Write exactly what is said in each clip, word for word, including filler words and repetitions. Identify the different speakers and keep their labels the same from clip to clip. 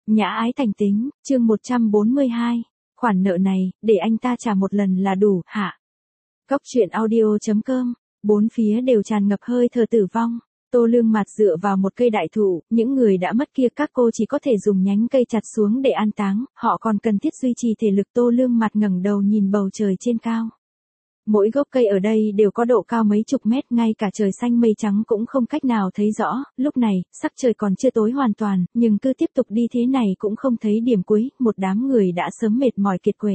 Speaker 1: Nhã ái thành tính, chương một trăm bốn mươi hai. Khoản nợ này, để anh ta trả một lần là đủ, hả? Cốc truyện audio chấm com, bốn phía đều tràn ngập hơi thở tử vong. Tô Lương Mạt dựa vào một cây đại thụ, những người đã mất kia các cô chỉ có thể dùng nhánh cây chặt xuống để an táng, họ còn cần thiết duy trì thể lực. Tô Lương Mạt ngẩng đầu nhìn bầu trời trên cao. Mỗi gốc cây ở đây đều có độ cao mấy chục mét, ngay cả trời xanh mây trắng cũng không cách nào thấy rõ. Lúc này, sắc trời còn chưa tối hoàn toàn, nhưng cứ tiếp tục đi thế này cũng không thấy điểm cuối, một đám người đã sớm mệt mỏi kiệt quệ.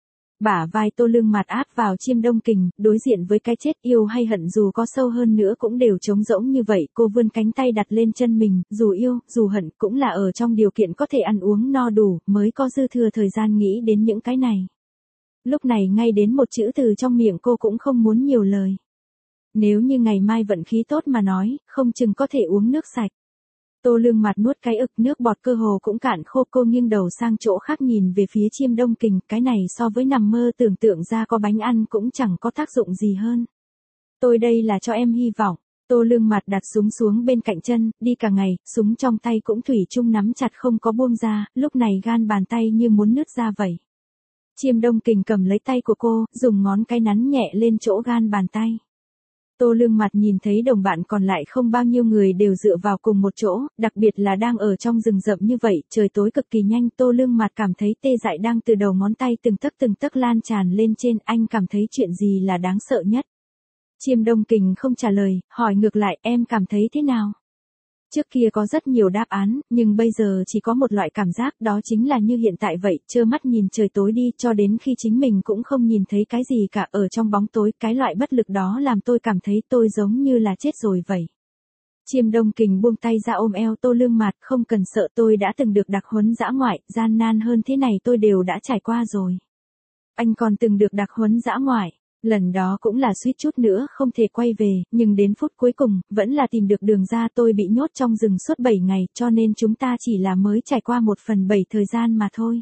Speaker 1: Bả vai Tô Lương Mạt áp vào Chiêm Đông Kình, đối diện với cái chết, yêu hay hận dù có sâu hơn nữa cũng đều trống rỗng như vậy. Cô vươn cánh tay đặt lên chân mình, dù yêu, dù hận cũng là ở trong điều kiện có thể ăn uống no đủ, mới có dư thừa thời gian nghĩ đến những cái này. Lúc này ngay đến một chữ từ trong miệng cô cũng không muốn nhiều lời. Nếu như ngày mai vận khí tốt mà nói, không chừng có thể uống nước sạch. Tô Lương Mạt nuốt cái ực, nước bọt cơ hồ cũng cạn khô. Cô nghiêng đầu sang chỗ khác nhìn về phía Chiêm Đông Kình, cái này so với nằm mơ tưởng tượng ra có bánh ăn cũng chẳng có tác dụng gì hơn. Tôi đây là cho em hy vọng. Tô Lương Mạt đặt súng xuống bên cạnh chân, đi cả ngày, súng trong tay cũng thủy chung nắm chặt không có buông ra, lúc này gan bàn tay như muốn nứt ra vậy. Chiêm Đông Kình cầm lấy tay của cô, dùng ngón cái nắn nhẹ lên chỗ gan bàn tay. Tô Lương Mạt nhìn thấy đồng bạn còn lại không bao nhiêu người đều dựa vào cùng một chỗ, đặc biệt là đang ở trong rừng rậm như vậy, trời tối cực kỳ nhanh. Tô Lương Mạt cảm thấy tê dại đang từ đầu ngón tay từng tấc từng tấc lan tràn lên trên. Anh cảm thấy chuyện gì là đáng sợ nhất? Chiêm Đông Kình không trả lời, hỏi ngược lại, em cảm thấy thế nào? Trước kia có rất nhiều đáp án, nhưng bây giờ chỉ có một loại cảm giác, đó chính là như hiện tại vậy, trơ mắt nhìn trời tối đi cho đến khi chính mình cũng không nhìn thấy cái gì cả ở trong bóng tối. Cái loại bất lực đó làm tôi cảm thấy tôi giống như là chết rồi vậy. Chiêm Đông Kình buông tay ra ôm eo Tô Lương Mạt, không cần sợ, tôi đã từng được đặc huấn dã ngoại, gian nan hơn thế này tôi đều đã trải qua rồi. Anh còn từng được đặc huấn dã ngoại. Lần đó cũng là suýt chút nữa không thể quay về, nhưng đến phút cuối cùng, vẫn là tìm được đường ra. Tôi bị nhốt trong rừng suốt bảy ngày, cho nên chúng ta chỉ là mới trải qua một phần bảy thời gian mà thôi.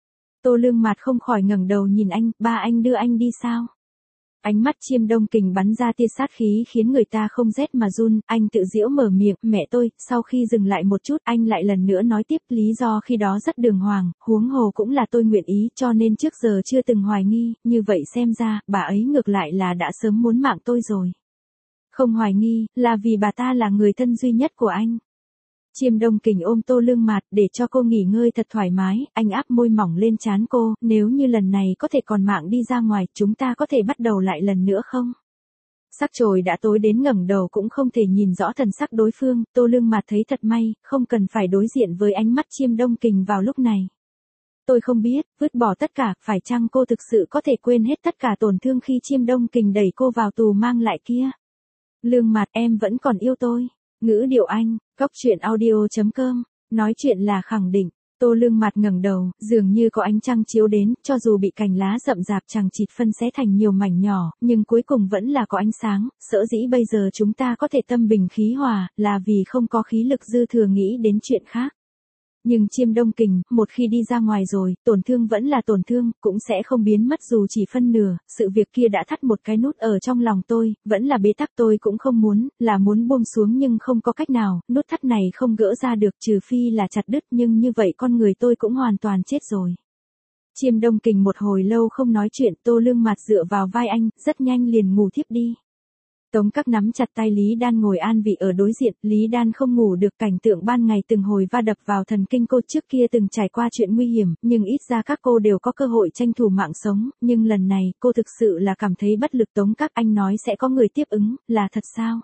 Speaker 1: Tô Lương Mạt không khỏi ngẩng đầu nhìn anh, ba anh đưa anh đi sao? Ánh mắt Chiêm Đông Kình bắn ra tia sát khí khiến người ta không rét mà run. Anh tự giễu mở miệng, mẹ tôi. Sau khi dừng lại một chút, anh lại lần nữa nói tiếp, lý do khi đó rất đường hoàng, huống hồ cũng là tôi nguyện ý, cho nên trước giờ chưa từng hoài nghi. Như vậy xem ra, bà ấy ngược lại là đã sớm muốn mạng tôi rồi. Không hoài nghi, là vì bà ta là người thân duy nhất của anh. Chiêm Đông Kình ôm Tô Lương Mạt để cho cô nghỉ ngơi thật thoải mái, anh áp môi mỏng lên trán cô, nếu như lần này có thể còn mạng đi ra ngoài, chúng ta có thể bắt đầu lại lần nữa không? Sắc trời đã tối đến ngẩng đầu cũng không thể nhìn rõ thần sắc đối phương. Tô Lương Mạt thấy thật may, không cần phải đối diện với ánh mắt Chiêm Đông Kình vào lúc này. Tôi không biết, vứt bỏ tất cả, phải chăng cô thực sự có thể quên hết tất cả tổn thương khi Chiêm Đông Kình đẩy cô vào tù mang lại kia? Lương Mạt, em vẫn còn yêu tôi. Ngữ điệu Anh, cốc truyện audio chấm com, nói chuyện là khẳng định. Tô Lương Mạt ngẩng đầu, dường như có ánh trăng chiếu đến, cho dù bị cành lá rậm rạp chằng chịt phân xé thành nhiều mảnh nhỏ, nhưng cuối cùng vẫn là có ánh sáng. Sở dĩ bây giờ chúng ta có thể tâm bình khí hòa, là vì không có khí lực dư thừa nghĩ đến chuyện khác. Nhưng Chiêm Đông Kình, một khi đi ra ngoài rồi, tổn thương vẫn là tổn thương, cũng sẽ không biến mất dù chỉ phân nửa. Sự việc kia đã thắt một cái nút ở trong lòng tôi, vẫn là bế tắc. Tôi cũng không muốn, là muốn buông xuống nhưng không có cách nào, nút thắt này không gỡ ra được trừ phi là chặt đứt, nhưng như vậy con người tôi cũng hoàn toàn chết rồi. Chiêm Đông Kình một hồi lâu không nói chuyện, Tô Lương Mạt dựa vào vai anh, rất nhanh liền ngủ thiếp đi. Tống Các nắm chặt tay Lý Đan ngồi an vị ở đối diện, Lý Đan không ngủ được, cảnh tượng ban ngày từng hồi va đập vào thần kinh cô. Trước kia từng trải qua chuyện nguy hiểm, nhưng ít ra các cô đều có cơ hội tranh thủ mạng sống, nhưng lần này, cô thực sự là cảm thấy bất lực. Tống Các, anh nói sẽ có người tiếp ứng, là thật sao?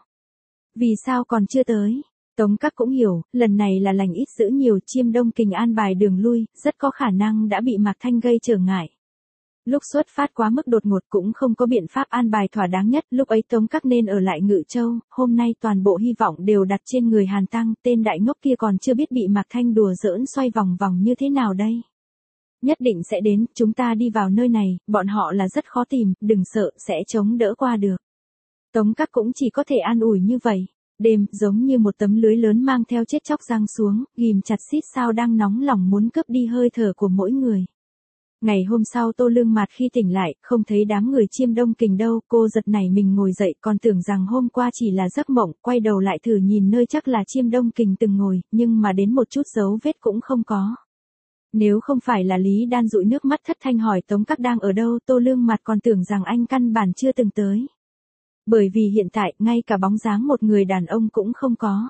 Speaker 1: Vì sao còn chưa tới? Tống Các cũng hiểu, lần này là lành ít dữ nhiều, Chiêm Đông Kình an bài đường lui, rất có khả năng đã bị Mạc Thanh gây trở ngại. Lúc xuất phát quá mức đột ngột cũng không có biện pháp an bài thỏa đáng nhất, lúc ấy Tống Các nên ở lại Ngự Châu, hôm nay toàn bộ hy vọng đều đặt trên người Hàn Tăng, tên đại ngốc kia còn chưa biết bị Mạc Thanh đùa giỡn xoay vòng vòng như thế nào đây. Nhất định sẽ đến, chúng ta đi vào nơi này, bọn họ là rất khó tìm, đừng sợ, sẽ chống đỡ qua được. Tống Các cũng chỉ có thể an ủi như vậy. Đêm, giống như một tấm lưới lớn mang theo chết chóc giăng xuống, ghim chặt xít sao đang nóng lòng muốn cướp đi hơi thở của mỗi người. Ngày hôm sau Tô Lương Mạt khi tỉnh lại, không thấy đám người Chiêm Đông Kình đâu, cô giật nảy mình ngồi dậy, còn tưởng rằng hôm qua chỉ là giấc mộng, quay đầu lại thử nhìn nơi chắc là Chiêm Đông Kình từng ngồi, nhưng mà đến một chút dấu vết cũng không có. Nếu không phải là Lý Đan dụi nước mắt thất thanh hỏi Tống Các đang ở đâu, Tô Lương Mặt còn tưởng rằng anh căn bản chưa từng tới. Bởi vì hiện tại, ngay cả bóng dáng một người đàn ông cũng không có.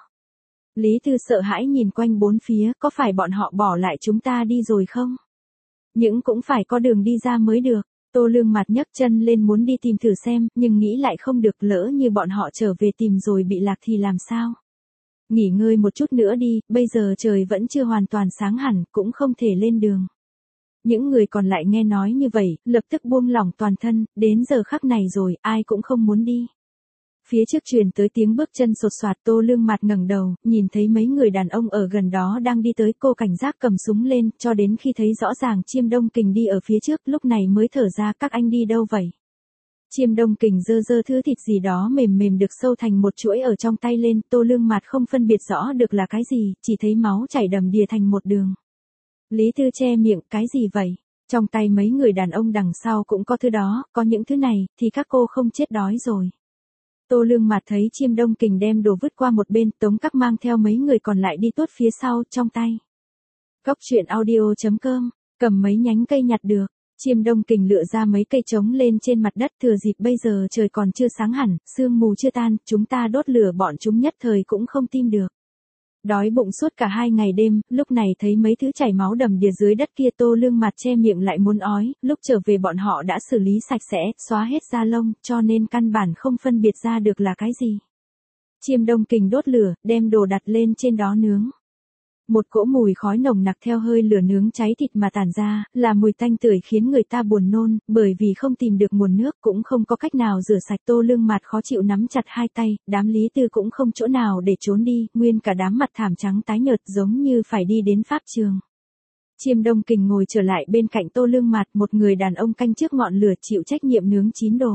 Speaker 1: Lý Tư sợ hãi nhìn quanh bốn phía, có phải bọn họ bỏ lại chúng ta đi rồi không? Nhưng cũng phải có đường đi ra mới được. Tô Lương Mặt nhấc chân lên muốn đi tìm thử xem, nhưng nghĩ lại không được, lỡ như bọn họ trở về tìm rồi bị lạc thì làm sao? Nghỉ ngơi một chút nữa đi, bây giờ trời vẫn chưa hoàn toàn sáng hẳn, cũng không thể lên đường. Những người còn lại nghe nói như vậy, lập tức buông lỏng toàn thân, đến giờ khắc này rồi, ai cũng không muốn đi. Phía trước truyền tới tiếng bước chân sột soạt, Tô Lương Mặt ngẩng đầu, nhìn thấy mấy người đàn ông ở gần đó đang đi tới, cô cảnh giác cầm súng lên, cho đến khi thấy rõ ràng Chiêm Đông Kình đi ở phía trước, lúc này mới thở ra, các anh đi đâu vậy? Chiêm Đông Kình giơ giơ thứ thịt gì đó mềm mềm được sâu thành một chuỗi ở trong tay lên, Tô Lương Mặt không phân biệt rõ được là cái gì, chỉ thấy máu chảy đầm đìa thành một đường. Lý Tư che miệng, cái gì vậy? Trong tay mấy người đàn ông đằng sau cũng có thứ đó, có những thứ này, thì các cô không chết đói rồi. Tô Lương Mặt thấy Chiêm Đông Kình đem đồ vứt qua một bên, Tống Các mang theo mấy người còn lại đi tuốt phía sau, trong tay. Cóc truyện audio chấm com, cầm mấy nhánh cây nhặt được. Chiêm Đông Kình lựa ra mấy cây trống lên trên mặt đất, thừa dịp bây giờ trời còn chưa sáng hẳn, sương mù chưa tan, chúng ta đốt lửa bọn chúng nhất thời cũng không tin được. Đói bụng suốt cả hai ngày đêm, lúc này thấy mấy thứ chảy máu đầm đìa dưới đất kia, Tô Lương Mặt che miệng lại muốn ói, lúc trở về bọn họ đã xử lý sạch sẽ, xóa hết da lông, cho nên căn bản không phân biệt ra được là cái gì. Chiêm Đông Kình đốt lửa, đem đồ đặt lên trên đó nướng. Một cỗ mùi khói nồng nặc theo hơi lửa nướng cháy thịt mà tản ra, là mùi tanh tưởi khiến người ta buồn nôn, bởi vì không tìm được nguồn nước cũng không có cách nào rửa sạch. Tô Lương Mặt khó chịu nắm chặt hai tay, đám Lý Tư cũng không chỗ nào để trốn đi, nguyên cả đám mặt thảm trắng tái nhợt giống như phải đi đến pháp trường. Chiêm Đông Kình ngồi trở lại bên cạnh Tô Lương Mặt, một người đàn ông canh trước ngọn lửa chịu trách nhiệm nướng chín đồ.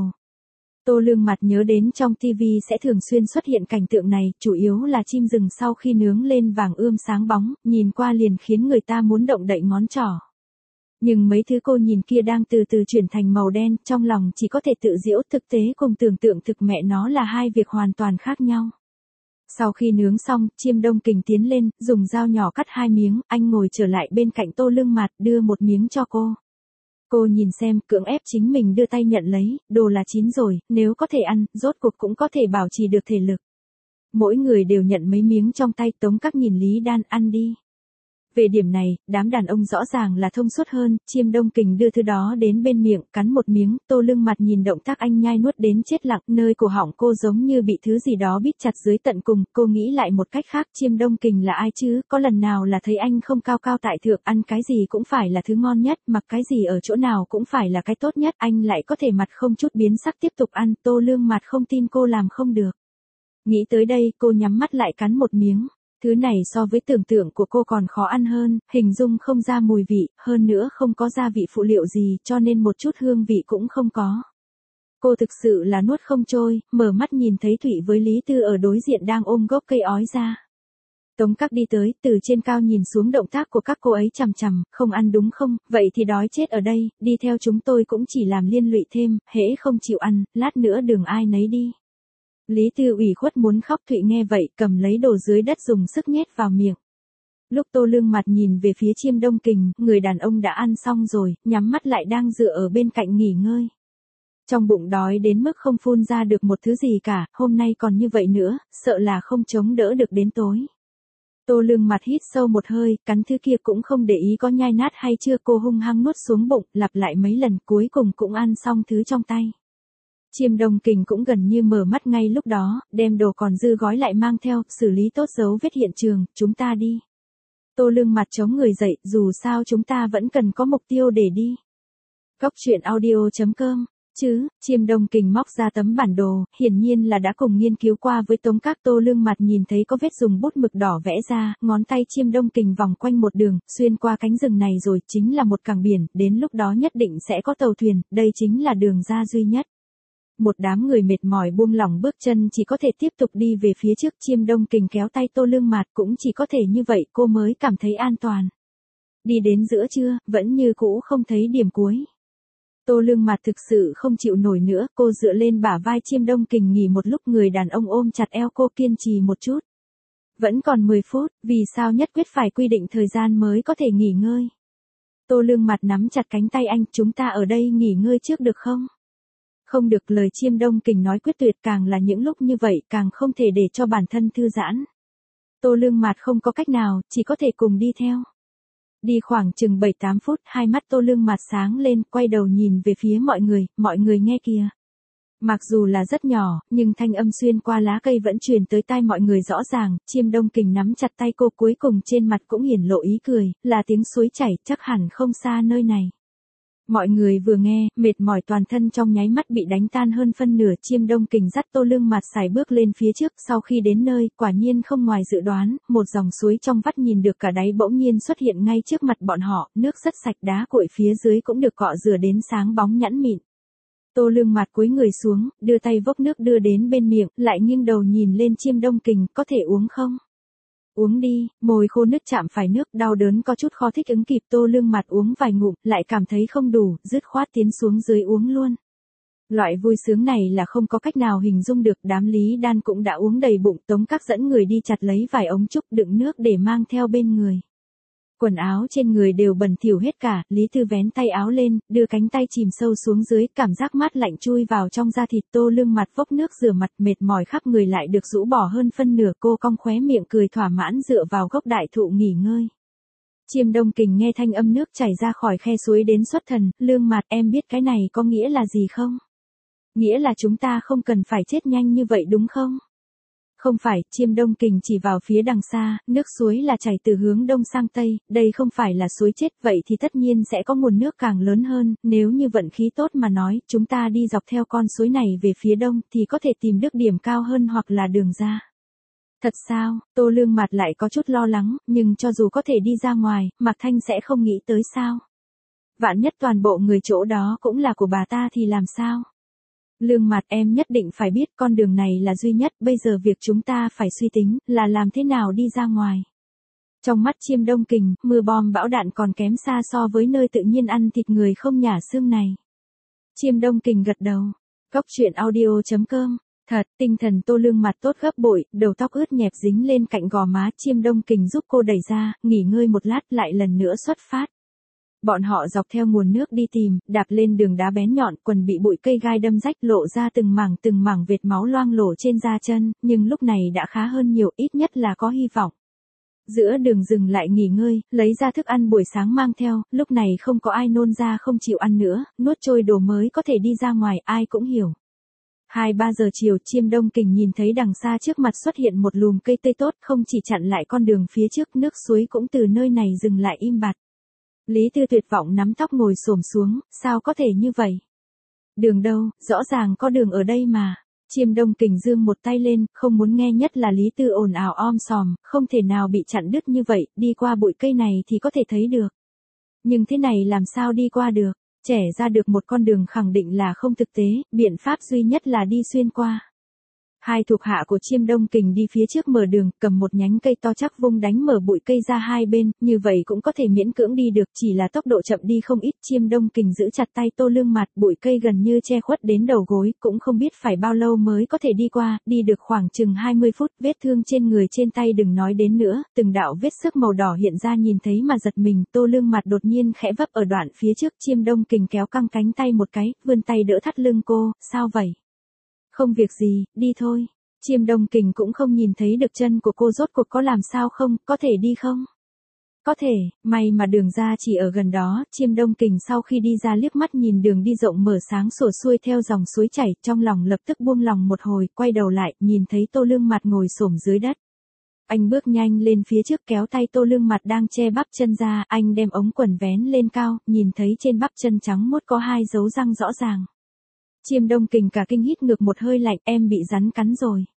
Speaker 1: Tô Lương Mặt nhớ đến trong tivi sẽ thường xuyên xuất hiện cảnh tượng này, chủ yếu là chim rừng sau khi nướng lên vàng ươm sáng bóng, nhìn qua liền khiến người ta muốn động đậy ngón trỏ. Nhưng mấy thứ cô nhìn kia đang từ từ chuyển thành màu đen, trong lòng chỉ có thể tự giễu, thực tế cùng tưởng tượng thực mẹ nó là hai việc hoàn toàn khác nhau. Sau khi nướng xong, Chiêm Đông Kình tiến lên, dùng dao nhỏ cắt hai miếng, anh ngồi trở lại bên cạnh Tô Lương Mặt, đưa một miếng cho cô. Cô nhìn xem, cưỡng ép chính mình đưa tay nhận lấy, đồ là chín rồi, nếu có thể ăn, rốt cuộc cũng có thể bảo trì được thể lực. Mỗi người đều nhận mấy miếng trong tay, Tống Các nhìn Lý Đan, ăn đi. Về điểm này, đám đàn ông rõ ràng là thông suốt hơn, Chiêm Đông Kình đưa thứ đó đến bên miệng, cắn một miếng, Tô Lương Mặt nhìn động tác anh nhai nuốt đến chết lặng, nơi cổ họng cô giống như bị thứ gì đó bít chặt dưới tận cùng, cô nghĩ lại một cách khác, Chiêm Đông Kình là ai chứ, có lần nào là thấy anh không cao cao tại thượng, ăn cái gì cũng phải là thứ ngon nhất, mặc cái gì ở chỗ nào cũng phải là cái tốt nhất, anh lại có thể mặt không chút biến sắc tiếp tục ăn, Tô Lương Mặt không tin cô làm không được. Nghĩ tới đây, cô nhắm mắt lại cắn một miếng. Thứ này so với tưởng tượng của cô còn khó ăn hơn, hình dung không ra mùi vị, hơn nữa không có gia vị phụ liệu gì, cho nên một chút hương vị cũng không có. Cô thực sự là nuốt không trôi, mở mắt nhìn thấy Thụy với Lý Tư ở đối diện đang ôm gốc cây ói ra. Tống Các đi tới, từ trên cao nhìn xuống động tác của các cô ấy chằm chằm, không ăn đúng không, vậy thì đói chết ở đây, đi theo chúng tôi cũng chỉ làm liên lụy thêm, hễ không chịu ăn, lát nữa đường ai nấy đi. Lý Tư ủy khuất muốn khóc, Thụy nghe vậy, cầm lấy đồ dưới đất dùng sức nhét vào miệng. Lúc Tô Lương Mặt nhìn về phía Chiêm Đông Kình, người đàn ông đã ăn xong rồi, nhắm mắt lại đang dựa ở bên cạnh nghỉ ngơi. Trong bụng đói đến mức không phun ra được một thứ gì cả, hôm nay còn như vậy nữa, sợ là không chống đỡ được đến tối. Tô Lương Mặt hít sâu một hơi, cắn thứ kia cũng không để ý có nhai nát hay chưa, cô hung hăng nuốt xuống bụng, lặp lại mấy lần, cuối cùng cũng ăn xong thứ trong tay. Chiêm Đông Kình cũng gần như mở mắt ngay lúc đó, đem đồ còn dư gói lại mang theo, xử lý tốt dấu vết hiện trường, chúng ta đi. Tô Lương Mặt chống người dậy, dù sao chúng ta vẫn cần có mục tiêu để đi. Cóc truyện audio chấm com, chứ, Chiêm Đông Kình móc ra tấm bản đồ, hiển nhiên là đã cùng nghiên cứu qua với Tống Các. Tô Lương Mặt nhìn thấy có vết dùng bút mực đỏ vẽ ra, ngón tay Chiêm Đông Kình vòng quanh một đường, xuyên qua cánh rừng này rồi, chính là một cảng biển, đến lúc đó nhất định sẽ có tàu thuyền, đây chính là đường ra duy nhất. Một đám người mệt mỏi buông lỏng bước chân, chỉ có thể tiếp tục đi về phía trước. Chiêm Đông Kình kéo tay Tô Lương Mặt, cũng chỉ có thể như vậy cô mới cảm thấy an toàn. Đi đến giữa trưa, vẫn như cũ không thấy điểm cuối. Tô Lương Mặt thực sự không chịu nổi nữa, cô dựa lên bả vai Chiêm Đông Kình nghỉ một lúc, người đàn ông ôm chặt eo cô kiên trì một chút. Vẫn còn mười phút, vì sao nhất quyết phải quy định thời gian mới có thể nghỉ ngơi? Tô Lương mặt nắm chặt cánh tay anh, chúng ta ở đây nghỉ ngơi trước được không? Không được, lời Chiêm Đông Kình nói quyết tuyệt, càng là những lúc như vậy càng không thể để cho bản thân thư giãn. Tô Lương mặt không có cách nào, chỉ có thể cùng đi theo. Đi khoảng chừng bảy tám phút, hai mắt Tô Lương mặt sáng lên, quay đầu nhìn về phía mọi người, mọi người nghe kìa. Mặc dù là rất nhỏ, nhưng thanh âm xuyên qua lá cây vẫn truyền tới tai mọi người rõ ràng. Chiêm Đông Kình nắm chặt tay cô, cuối cùng trên mặt cũng hiển lộ ý cười, là tiếng suối chảy, chắc hẳn không xa nơi này. Mọi người vừa nghe, mệt mỏi toàn thân trong nháy mắt bị đánh tan hơn phân nửa. Chiêm Đông Kình dắt Tô Lương mặt sải bước lên phía trước, sau khi đến nơi, quả nhiên không ngoài dự đoán, một dòng suối trong vắt nhìn được cả đáy bỗng nhiên xuất hiện ngay trước mặt bọn họ, nước rất sạch, đá cuội phía dưới cũng được cọ rửa đến sáng bóng nhẵn mịn. Tô Lương mặt cúi người xuống, đưa tay vốc nước đưa đến bên miệng, lại nghiêng đầu nhìn lên Chiêm Đông Kình, có thể uống không? Uống đi, môi khô nứt chạm phải nước, đau đớn có chút khó thích ứng kịp. Tô Lương mặt uống vài ngụm, lại cảm thấy không đủ, dứt khoát tiến xuống dưới uống luôn. Loại vui sướng này là không có cách nào hình dung được. Đám Lý Đan cũng đã uống đầy bụng, Tống Các dẫn người đi chặt lấy vài ống trúc đựng nước để mang theo bên người. Quần áo trên người đều bẩn thỉu hết cả, Lý Tư vén tay áo lên, đưa cánh tay chìm sâu xuống dưới, cảm giác mát lạnh chui vào trong da thịt. Tô Lương mặt vốc nước rửa mặt, mệt mỏi khắp người lại được rũ bỏ hơn phân nửa, cô cong khóe miệng cười thỏa mãn dựa vào gốc đại thụ nghỉ ngơi. Chiêm Đông Kình nghe thanh âm nước chảy ra khỏi khe suối đến xuất thần. Lương mặt, em biết cái này có nghĩa là gì không? Nghĩa là chúng ta không cần phải chết nhanh như vậy đúng không? Không phải, Chiêm Đông Kình chỉ vào phía đằng xa, nước suối là chảy từ hướng đông sang tây, đây không phải là suối chết, vậy thì tất nhiên sẽ có nguồn nước càng lớn hơn, nếu như vận khí tốt mà nói, chúng ta đi dọc theo con suối này về phía đông thì có thể tìm được điểm cao hơn hoặc là đường ra. Thật sao? Tô Lương mặt lại có chút lo lắng, nhưng cho dù có thể đi ra ngoài, Mạc Thanh sẽ không nghĩ tới sao? Vạn nhất toàn bộ người chỗ đó cũng là của bà ta thì làm sao? Lương mặt, em nhất định phải biết con đường này là duy nhất, bây giờ việc chúng ta phải suy tính là làm thế nào đi ra ngoài. Trong mắt Chiêm Đông Kình, mưa bom bão đạn còn kém xa so với nơi tự nhiên ăn thịt người không nhả xương này. Chiêm Đông Kình gật đầu. Cốc truyện audio chấm com. Thật, tinh thần Tô Lương mặt tốt gấp bội, đầu tóc ướt nhẹp dính lên cạnh gò má. Chiêm Đông Kình giúp cô đẩy ra, nghỉ ngơi một lát lại lần nữa xuất phát. Bọn họ dọc theo nguồn nước đi tìm, đạp lên đường đá bén nhọn, quần bị bụi cây gai đâm rách, lộ ra từng mảng từng mảng vệt máu loang lổ trên da chân, nhưng lúc này đã khá hơn nhiều, ít nhất là có hy vọng. Giữa đường dừng lại nghỉ ngơi, lấy ra thức ăn buổi sáng mang theo, lúc này không có ai nôn ra không chịu ăn nữa, nuốt trôi đồ mới có thể đi ra ngoài, ai cũng hiểu. Hai ba giờ chiều, Chiêm Đông Kình nhìn thấy đằng xa trước mặt xuất hiện một lùm cây tây tốt, không chỉ chặn lại con đường phía trước, nước suối cũng từ nơi này dừng lại im bặt. Lý Tư tuyệt vọng nắm tóc ngồi xổm xuống, sao có thể như vậy? Đường đâu, rõ ràng có đường ở đây mà. Chiêm Đông Kình giương một tay lên, không muốn nghe, nhất là Lý Tư ồn ào om sòm, không thể nào bị chặn đứt như vậy, đi qua bụi cây này thì có thể thấy được. Nhưng thế này làm sao đi qua được? Trẻ ra được một con đường khẳng định là không thực tế, biện pháp duy nhất là đi xuyên qua. Hai thuộc hạ của Chiêm Đông Kình đi phía trước mở đường, cầm một nhánh cây to chắc vung đánh mở bụi cây ra hai bên, như vậy cũng có thể miễn cưỡng đi được, chỉ là tốc độ chậm đi không ít. Chiêm Đông Kình giữ chặt tay Tô Lương mặt, bụi cây gần như che khuất đến đầu gối, cũng không biết phải bao lâu mới có thể đi qua, đi được khoảng chừng hai mươi phút, vết thương trên người trên tay đừng nói đến nữa, từng đạo vết xước màu đỏ hiện ra nhìn thấy mà giật mình. Tô Lương mặt đột nhiên khẽ vấp ở đoạn phía trước, Chiêm Đông Kình kéo căng cánh tay một cái, vươn tay đỡ thắt lưng cô, sao vậy? Không việc gì, đi thôi. Chiêm Đông Kình cũng không nhìn thấy được chân của cô rốt cuộc có làm sao không, có thể đi không? Có thể, may mà đường ra chỉ ở gần đó. Chiêm Đông Kình sau khi đi ra liếc mắt nhìn đường đi rộng mở sáng sủa xuôi theo dòng suối chảy, trong lòng lập tức buông lòng một hồi, quay đầu lại, nhìn thấy Tô Lương mặt ngồi xổm dưới đất. Anh bước nhanh lên phía trước kéo tay Tô Lương mặt đang che bắp chân ra, anh đem ống quần vén lên cao, nhìn thấy trên bắp chân trắng muốt có hai dấu răng rõ ràng. Chiêm Đông Kình cả kinh hít ngược một hơi lạnh, em bị rắn cắn rồi.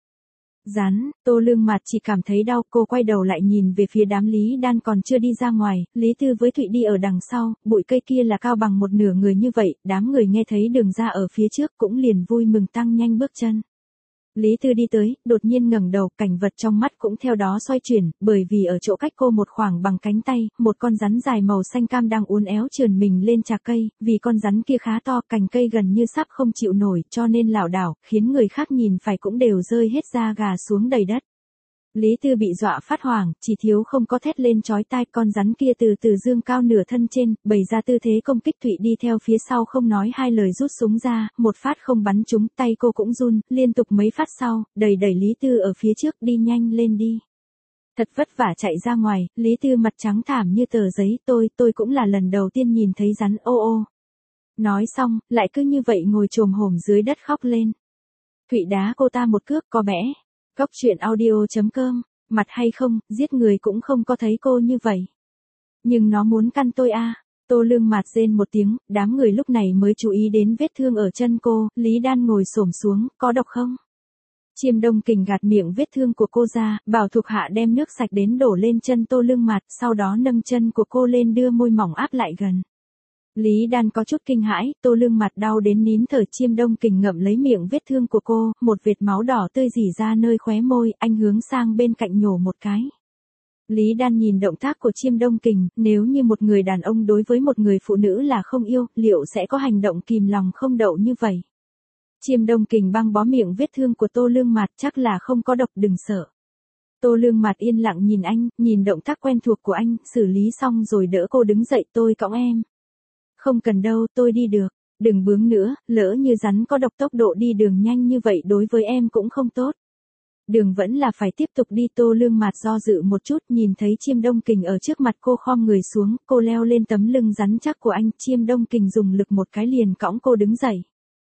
Speaker 1: Rắn, Tô Lương mặt chỉ cảm thấy đau, cô quay đầu lại nhìn về phía đám Lý Đan còn chưa đi ra ngoài, Lý Tư với Thụy đi ở đằng sau, bụi cây kia là cao bằng một nửa người như vậy, đám người nghe thấy đường ra ở phía trước cũng liền vui mừng tăng nhanh bước chân. Lý Tư đi tới, đột nhiên ngẩng đầu, cảnh vật trong mắt cũng theo đó xoay chuyển, bởi vì ở chỗ cách cô một khoảng bằng cánh tay, một con rắn dài màu xanh cam đang uốn éo trườn mình lên chạc cây, vì con rắn kia khá to, cành cây gần như sắp không chịu nổi, cho nên lảo đảo, khiến người khác nhìn phải cũng đều rơi hết da gà xuống đầy đất. Lý Tư bị dọa phát hoảng, chỉ thiếu không có thét lên chói tai, con rắn kia từ từ dương cao nửa thân trên, bày ra tư thế công kích. Thụy đi theo phía sau không nói hai lời rút súng ra, một phát không bắn trúng, tay cô cũng run, liên tục mấy phát sau, đẩy đẩy Lý Tư ở phía trước, đi nhanh lên đi. Thật vất vả chạy ra ngoài, Lý Tư mặt trắng thảm như tờ giấy, tôi, tôi cũng là lần đầu tiên nhìn thấy rắn, ô ô. Nói xong, lại cứ như vậy ngồi chồm hổm dưới đất khóc lên. Thụy đá cô ta một cước, có bẽ. Cóc truyện audio chấm com, mặt hay không, giết người cũng không có thấy cô như vậy. Nhưng nó muốn căn tôi a. À. Tô Lương Mạt rên một tiếng, đám người lúc này mới chú ý đến vết thương ở chân cô, Lý Đan ngồi xổm xuống, có độc không? Chiêm Đông Kình gạt miệng vết thương của cô ra, bảo thuộc hạ đem nước sạch đến đổ lên chân Tô Lương Mạt, sau đó nâng chân của cô lên đưa môi mỏng áp lại gần. Lý Đan có chút kinh hãi, Tô Lương Mặt đau đến nín thở. Chiêm Đông Kình ngậm lấy miệng vết thương của cô, một vệt máu đỏ tươi rỉ ra nơi khóe môi, anh hướng sang bên cạnh nhổ một cái. Lý Đan nhìn động tác của Chiêm Đông Kình, nếu như một người đàn ông đối với một người phụ nữ là không yêu, liệu sẽ có hành động kìm lòng không đậu như vậy? Chiêm Đông Kình băng bó miệng vết thương của Tô Lương Mạt, chắc là không có độc, đừng sợ. Tô Lương Mạt yên lặng nhìn anh, nhìn động tác quen thuộc của anh, xử lý xong rồi đỡ cô đứng dậy, tôi cõng em. Không cần đâu, tôi đi được, đừng bướng nữa, lỡ như rắn có độc, tốc độ đi đường nhanh như vậy đối với em cũng không tốt. Đường vẫn là phải tiếp tục đi. Tô Lương Mạt do dự một chút, nhìn thấy Chiêm Đông Kình ở trước mặt cô, khom người xuống, cô leo lên tấm lưng rắn chắc của anh, Chiêm Đông Kình dùng lực một cái liền cõng cô đứng dậy.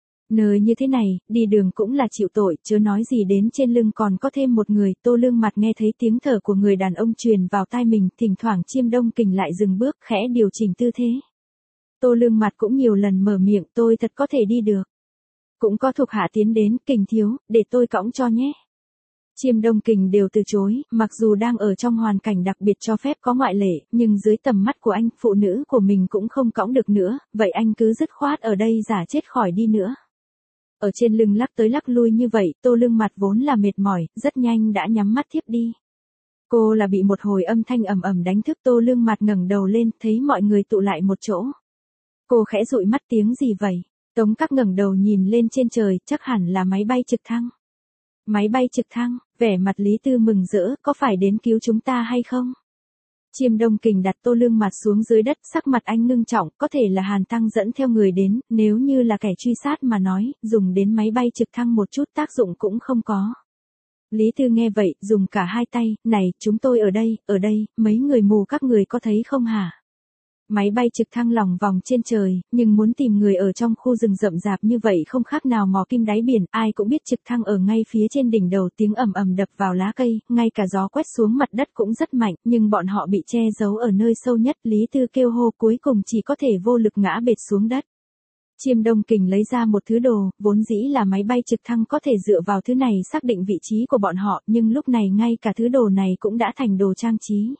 Speaker 1: Nơi như thế này, đi đường cũng là chịu tội, chớ nói gì đến trên lưng còn có thêm một người. Tô Lương Mạt nghe thấy tiếng thở của người đàn ông truyền vào tai mình, thỉnh thoảng Chiêm Đông Kình lại dừng bước, khẽ điều chỉnh tư thế. Tô Lương Mạt cũng nhiều lần mở miệng, tôi thật có thể đi được. Cũng có thuộc hạ tiến đến, Kình thiếu, để tôi cõng cho nhé. Chiêm Đông Kình đều từ chối, mặc dù đang ở trong hoàn cảnh đặc biệt cho phép có ngoại lệ, nhưng dưới tầm mắt của anh, phụ nữ của mình cũng không cõng được nữa, vậy anh cứ dứt khoát ở đây giả chết khỏi đi nữa. Ở trên lưng lắc tới lắc lui như vậy, Tô Lương Mạt vốn là mệt mỏi, rất nhanh đã nhắm mắt thiếp đi. Cô là bị một hồi âm thanh ầm ầm đánh thức. Tô Lương Mạt ngẩng đầu lên, thấy mọi người tụ lại một chỗ. Cô khẽ dụi mắt, tiếng gì vậy? Tống Các ngẩng đầu nhìn lên trên trời, chắc hẳn là máy bay trực thăng. Máy bay trực thăng, vẻ mặt Lý Tư mừng rỡ, có phải đến cứu chúng ta hay không? Chiêm Đông Kình đặt Tô Lương Mạt xuống dưới đất, sắc mặt anh ngưng trọng, có thể là Hàn Tăng dẫn theo người đến, nếu như là kẻ truy sát mà nói, dùng đến máy bay trực thăng một chút tác dụng cũng không có. Lý Tư nghe vậy, dùng cả hai tay, này, chúng tôi ở đây, ở đây, mấy người mù các người có thấy không hả? Máy bay trực thăng lòng vòng trên trời, nhưng muốn tìm người ở trong khu rừng rậm rạp như vậy không khác nào mò kim đáy biển, ai cũng biết trực thăng ở ngay phía trên đỉnh đầu, tiếng ầm ầm đập vào lá cây, ngay cả gió quét xuống mặt đất cũng rất mạnh, nhưng bọn họ bị che giấu ở nơi sâu nhất. Lý Tư kêu hô, cuối cùng chỉ có thể vô lực ngã bệt xuống đất. Chiêm Đông Kình lấy ra một thứ đồ, vốn dĩ là máy bay trực thăng có thể dựa vào thứ này xác định vị trí của bọn họ, nhưng lúc này ngay cả thứ đồ này cũng đã thành đồ trang trí.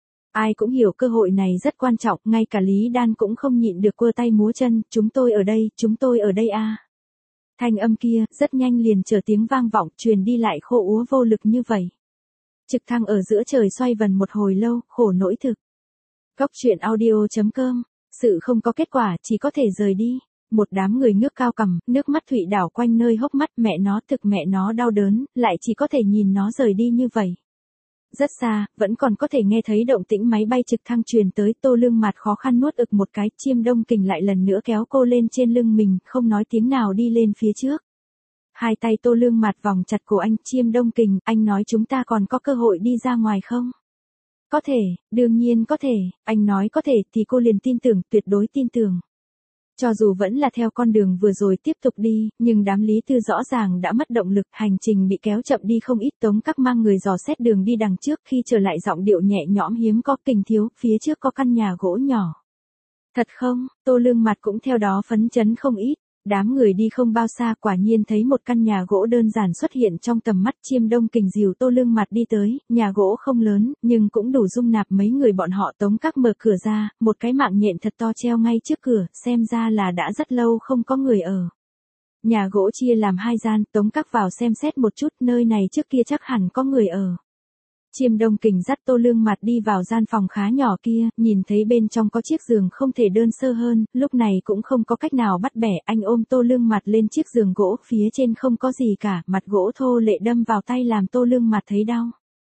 Speaker 1: Ai cũng hiểu cơ hội này rất quan trọng, ngay cả Lý Đan cũng không nhịn được cua tay múa chân, chúng tôi ở đây, chúng tôi ở đây a. À. Thanh âm kia, rất nhanh liền trở tiếng vang vọng, truyền đi lại khô úa vô lực như vậy. Trực thăng ở giữa trời xoay vần một hồi lâu, khổ nỗi thực. Cóc truyện audio chấm com, sự không có kết quả, chỉ có thể rời đi. Một đám người ngước cao cằm, nước mắt Thụy đảo quanh nơi hốc mắt, mẹ nó thực mẹ nó đau đớn, lại chỉ có thể nhìn nó rời đi như vậy. Rất xa, vẫn còn có thể nghe thấy động tĩnh máy bay trực thăng truyền tới. Tô Lương Mạt khó khăn nuốt ực một cái, Chiêm Đông Kình lại lần nữa kéo cô lên trên lưng mình, không nói tiếng nào đi lên phía trước. Hai tay Tô Lương Mạt vòng chặt cổ anh, Chiêm Đông Kình, anh nói chúng ta còn có cơ hội đi ra ngoài không? Có thể, đương nhiên có thể, anh nói có thể thì cô liền tin tưởng, tuyệt đối tin tưởng. Cho dù vẫn là theo con đường vừa rồi tiếp tục đi, nhưng đám Lý Tư rõ ràng đã mất động lực, hành trình bị kéo chậm đi không ít. Tống Các mang người dò xét đường đi đằng trước, khi trở lại giọng điệu nhẹ nhõm hiếm có, Kình thiếu, phía trước có căn nhà gỗ nhỏ. Thật không? Tô Lương Mạt cũng theo đó phấn chấn không ít. Đám người đi không bao xa, quả nhiên thấy một căn nhà gỗ đơn giản xuất hiện trong tầm mắt. Chiêm Đông Kình dìu Tô Lương Mạt đi tới, nhà gỗ không lớn, nhưng cũng đủ dung nạp mấy người bọn họ. Tống Các mở cửa ra, một cái mạng nhện thật to treo ngay trước cửa, xem ra là đã rất lâu không có người ở. Nhà gỗ chia làm hai gian, Tống Các vào xem xét một chút, nơi này trước kia chắc hẳn có người ở. Chiêm Đông Kình dắt Tô Lương Mạt đi vào gian phòng khá nhỏ kia, nhìn thấy bên trong có chiếc giường không thể đơn sơ hơn, lúc này cũng không có cách nào bắt bẻ, anh ôm Tô Lương Mạt lên chiếc giường gỗ, phía trên không có gì cả, mặt gỗ thô lệ đâm vào tay làm Tô Lương Mạt thấy đau.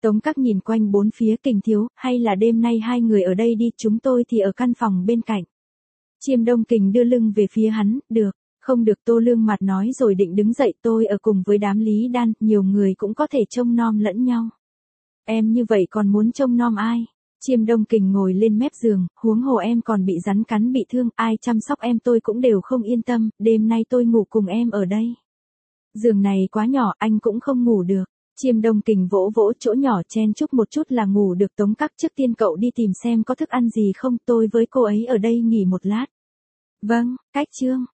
Speaker 1: Tống Các nhìn quanh bốn phía, Kình thiếu, hay là đêm nay hai người ở đây đi, chúng tôi thì ở căn phòng bên cạnh. Chiêm Đông Kình đưa lưng về phía hắn, được, không được, Tô Lương mặt nói rồi định đứng dậy, tôi ở cùng với đám Lý Đan, nhiều người cũng có thể trông nom lẫn nhau. Em như vậy còn muốn trông nom ai? Chiêm Đông Kình ngồi lên mép giường, huống hồ em còn bị rắn cắn bị thương, ai chăm sóc em tôi cũng đều không yên tâm, đêm nay tôi ngủ cùng em ở đây. Giường này quá nhỏ, anh cũng không ngủ được. Chiêm Đông Kình vỗ vỗ chỗ nhỏ chen chúc một chút là ngủ được. Tống Các, trước tiên cậu đi tìm xem có thức ăn gì không, tôi với cô ấy ở đây nghỉ một lát. Vâng, Cách Trương.